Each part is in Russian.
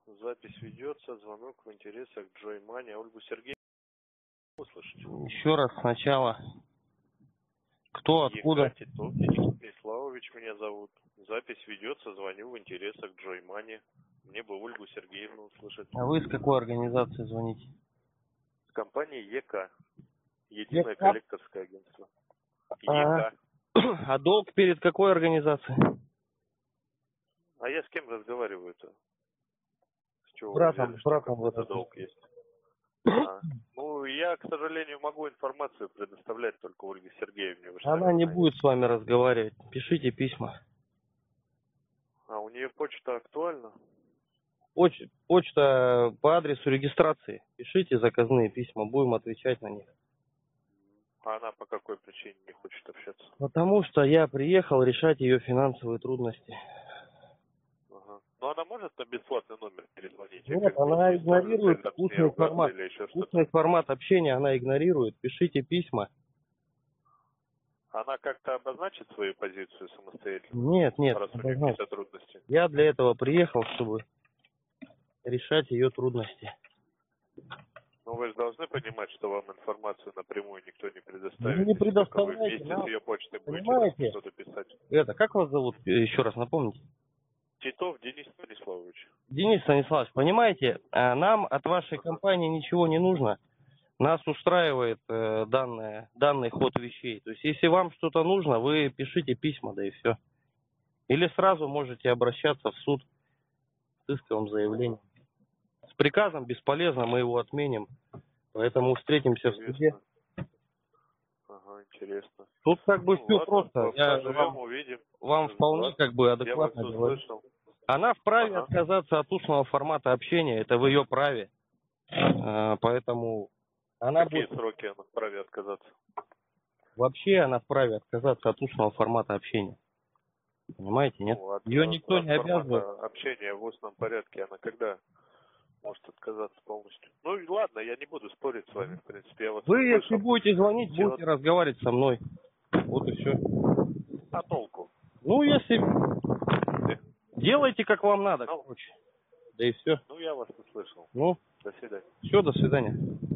Запись ведется, звонок в интересах Джой Мани. Ольгу Сергеевну услышать? Еще раз сначала. Кто, откуда? Титов Денис Станиславович меня зовут. Запись ведется, звоню в интересах Джой Мани. Мне бы Ольгу Сергеевну услышать. А вы с какой организации звоните? С компании ЕК. Единое ЕК? коллекторское агентство. ЕК. А долг перед какой организацией? А я с кем разговариваю-то? С чего вы Братом, взяли, что какой-то вот долг есть? Ну, я, к сожалению, могу информацию предоставлять только Ольге Сергеевне. Вы Она не будет с вами разговаривать. Пишите письма. А у нее почта актуальна? Почта по адресу регистрации. Пишите заказные письма, будем отвечать на них. А она по какой причине не хочет общаться? Потому что я приехал решать ее финансовые трудности. Ага. Но она может на бесплатный номер перезвонить? Нет, она игнорирует устный формат. Устный формат общения она игнорирует. Пишите письма. Она как-то обозначит свою позицию самостоятельно? Нет, Раз у нее какие-то трудности. Я для этого приехал, чтобы решать ее трудности. Но вы же должны понимать, что вам информацию напрямую никто не предоставит. Вы не предоставляете. Вы вместе с ее почтой понимаете? будете что-то писать. Как вас зовут? Еще раз напомните. Титов Денис Станиславович. Денис Станиславович, понимаете, нам от вашей компании ничего не нужно. Нас устраивает данный ход вещей. То есть, если вам что-то нужно, вы пишите письма, да и все. Или сразу можете обращаться в суд с исковым заявлением. С приказом бесполезно, мы его отменим. Поэтому встретимся в суде. Ага, интересно. Тут все ладно, просто. Увидим. Вам вполне адекватно говорю. Она вправе отказаться от устного формата общения. Это в ее праве. Поэтому она Какие сроки она вправе отказаться? Вообще она вправе отказаться от устного формата общения. Понимаете, нет? Ее никто не обязывает. Общение в устном порядке, она когда может отказаться полностью? Ну и ладно, я не буду спорить с вами, в принципе, я вас Вы, услышал. если будете звонить, будете разговаривать со мной. Вот и все. А толку? Ну, если делайте, как вам надо, короче. Да и все. Ну, я вас услышал. Ну, до свидания. Все, до свидания.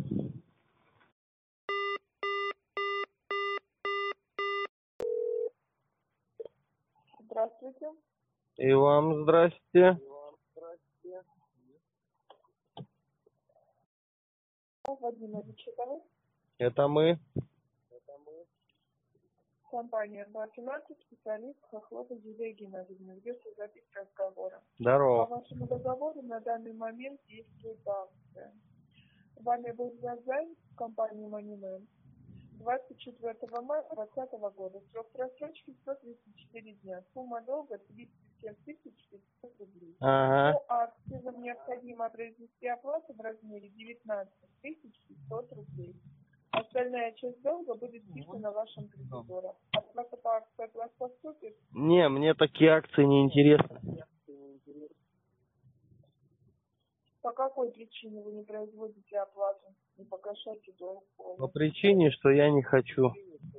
Здравствуйте. И вам здрасте. Владимирович, это вы? Это мы. Компания 217, специалист Хохлова Юлия Геннадьевна. Ведется запись разговора. Здорово. По вашему договору на данный момент действует акция. Вами был занят в компании Moneyman 24 мая 2020 года. Срок просрочки 134 дня. Сумма долга 37 500 рублей. Ага. По акции вам необходимо произвести оплату в размере 19 500 рублей. Остальная часть долга будет списана вашим кредиторам. Оплата по акции от вас поступит? Не, мне такие акции не интересны. По какой причине вы не производите оплату, не погашаете долг? По причине, что я не хочу.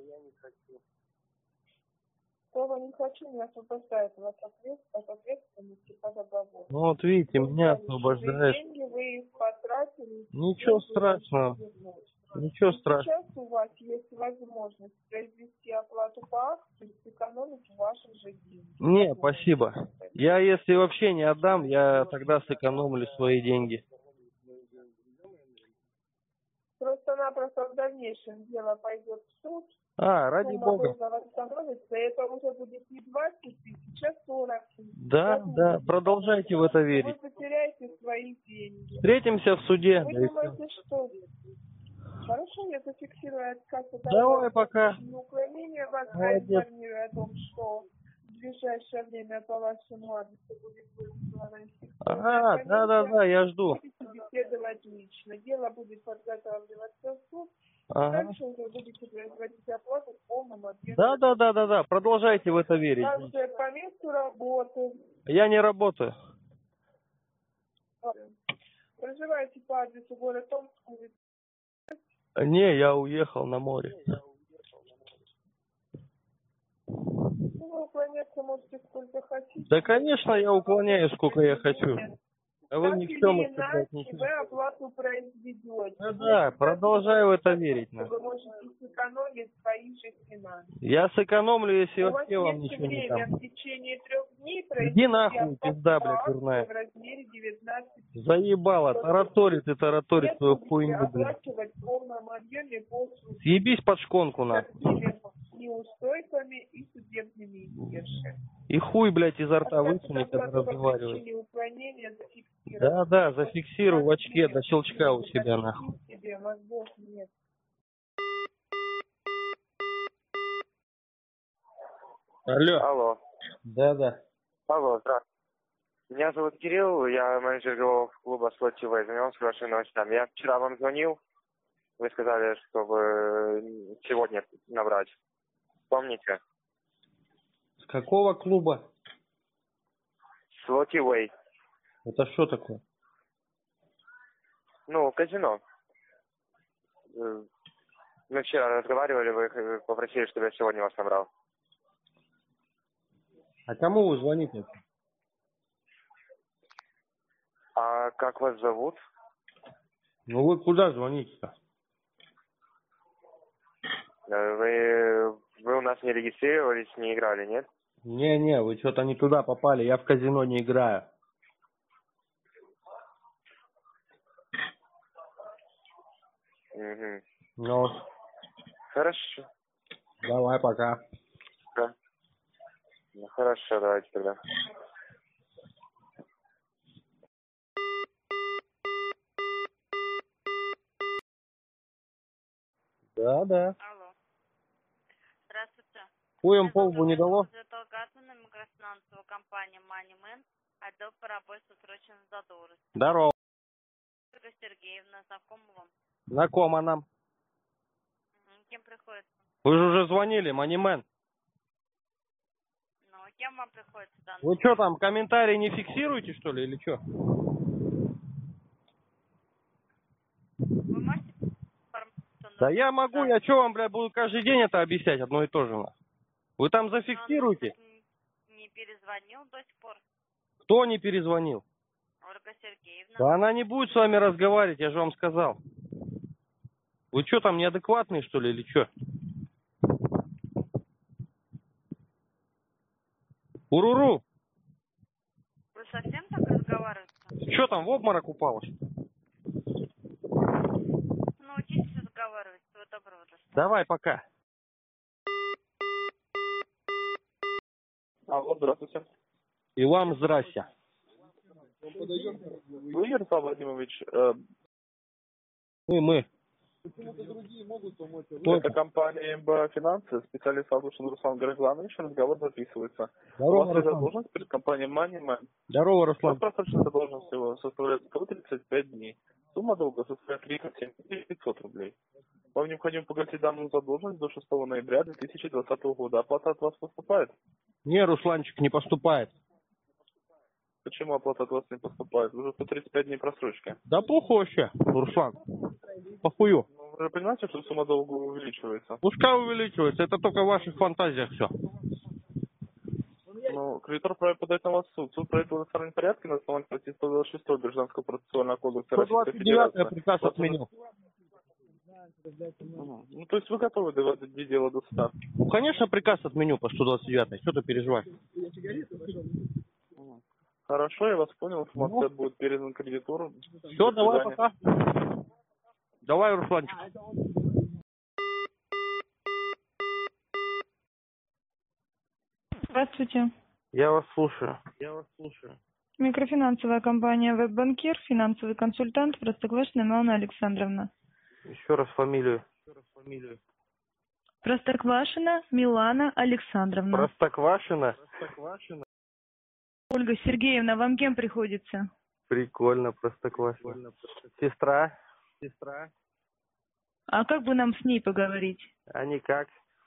Слово «не хочу» не освобождает вас от ответственности по договору. Ну вот видите, меня освобождает. Деньги вы их потратили. Ничего страшного. Ничего страшного. Сейчас у вас есть возможность произвести оплату по акции и сэкономить ваши же деньги. Не, спасибо. Я если вообще не отдам, я тогда сэкономлю свои деньги. Просто-напросто в дальнейшем дело пойдет в суд. Ради бога. Это уже будет не 20 тысяч, а 40 тысяч. Да, продолжайте в это верить. Вы потеряете свои деньги. Встретимся в суде. Вы думаете, что... Хорошо, я зафиксирую отказ. Давай, пока. Уклонение вас информирую о том, что в ближайшее время по вашему адресу будет выслана инспекция. Да, я жду. Будете беседовать лично. Дело будет подготавливаться в суд. Дальше вы будете производить оплату в полном объеме. Да. Продолжайте в это верить. Также по месту работы. Я не работаю. Проживаете по адресу город Омск, улица. Не, я уехал на море. Вы уклоняться можете сколько хотите. Да, конечно, я уклоняюсь, сколько я хочу. А вы Так ни в или чем их, иначе, блядь, ничего. вы оплату произведете. Да, продолжаю в это верить. Вы можете сэкономить свои же финансы. Я сэкономлю, если У вас вообще вам есть ничего не время дам. в течение 3 дней Иди произвести нахуй, оплату пизда, по блядь, акции дурная. в размере 19 Заебала, тараторит и тараторит Нет, свою будете хуйню, блядь. оплачивать в полном объеме полсуток Съебись под шконку, с нахуй. такими неустойками и судебными издержками. И хуй, блядь, изо рта Оплата высуни, когда оплату по разговариваешь. причине уклонения зафиксировать. Да, да, зафиксируй в очке до щелчка у себя, Таких нахуй. себе мозгов нет. Алло. Алло. Да. Алло, здравствуйте. Меня зовут Кирилл, я менеджер игрового клуба Slotty Way. Занимался вашими новостями. Я вчера вам звонил. Вы сказали, чтобы сегодня набрать. Помните? С какого клуба? Slotty Way. Это что такое? Ну, казино. Мы вчера разговаривали, вы попросили, чтобы я сегодня вас набрал. А кому вы звоните? А как вас зовут? Ну вы куда звоните-то? Вы у нас не регистрировались, не играли, нет? Не, вы что-то не туда попали, я в казино не играю. Угу. Ну, Хорошо. давай, пока. Да. Ну, хорошо, давайте тогда. Да. Алло. Здравствуйте. Хуем Меня по зовут лбу не дало? Елизавета Гатмана, микрофинансовая компания MoneyMan, отдел по работе с срочной задолженностью. Здорово. Ольга Сергеевна, знакома вам? Знакомо нам. Кем приходится? Вы же уже звонили, Манимен. Ну, кем вам приходится данный? Вы что там, комментарии не фиксируете, что ли, или что? Вы можете информацию? Да я могу, я что вам, блядь, буду каждый день это объяснять, одно и то же. Вы там зафиксируйте. Не перезвонил до сих пор. Кто не перезвонил? Ольга Сергеевна. Да она не будет с вами разговаривать, я же вам сказал. Вы что там, неадекватные, что ли, или что? Уруру! Вы совсем так разговариваете? Что там, в обморок упало? Научитесь разговаривать. Всего доброго. Давай, пока. Алло, здравствуйте. И вам здрасте. Вы, Ярослав Владимирович, Мы. это компания МБА Финансы, специалист Алушин Руслан Григорьевич, разговор записывается. У Здорово, вас есть Руслан. задолженность перед компанией MoneyMan. Здорово, Руслан. Просроченная задолженность его составляет 135 дней. Сумма долга составляет 500 рублей. Вам необходимо погасить данную задолженность до 6 ноября 2020 года. Оплата от вас поступает? Не, Русланчик, не поступает. Почему оплата от вас не поступает? Уже 135 дней просрочки. Да похуй вообще, Руслан. Похую. Ну, вы же понимаете, что сумма долга увеличивается? Пускай увеличивается, это только в ваших фантазиях все. Ну, кредитор вправе подать на вас в суд. Суд проведет в иностранном порядке на основании статьи 126 Гражданского процессуального кодекса Российской 129 Федерации. приказ отменил. Ну, то есть вы готовы доводить дело до суда? Ну, конечно, приказ отменю по 129. Что ты переживаешь? Хорошо, я вас понял. Информация будет передана кредитору. Все, До давай, свидания. пока. Давай, Русланчик. Здравствуйте. Я вас слушаю. Микрофинансовая компания «Веб-банкир», финансовый консультант Простоквашина Милана Александровна. Еще раз фамилию. Простоквашина Милана Александровна. Простоквашино. Ольга Сергеевна, вам кем приходится? Прикольно, Простоквашино. Сестра. А как бы нам с ней поговорить? А никак.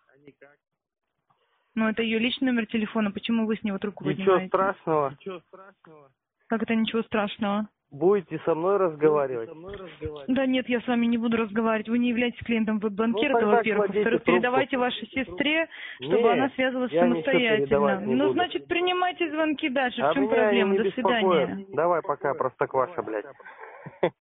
Ну, это ее личный номер телефона. Почему вы с него трубку Ничего поднимаете? страшного. Как это ничего страшного? будете со мной разговаривать? Да нет, я с вами не буду разговаривать. Вы не являетесь клиентом веб-банкира, Ну, это тогда во-первых. кладите Во-вторых, трубку. передавайте вашей сестре, чтобы Не, она связывалась я ничего самостоятельно. передавать не Ну, буду. значит, принимайте звонки дальше. А В чем меня проблема? они не До свидания. беспокоят. Давай пока, простокваша, блядь.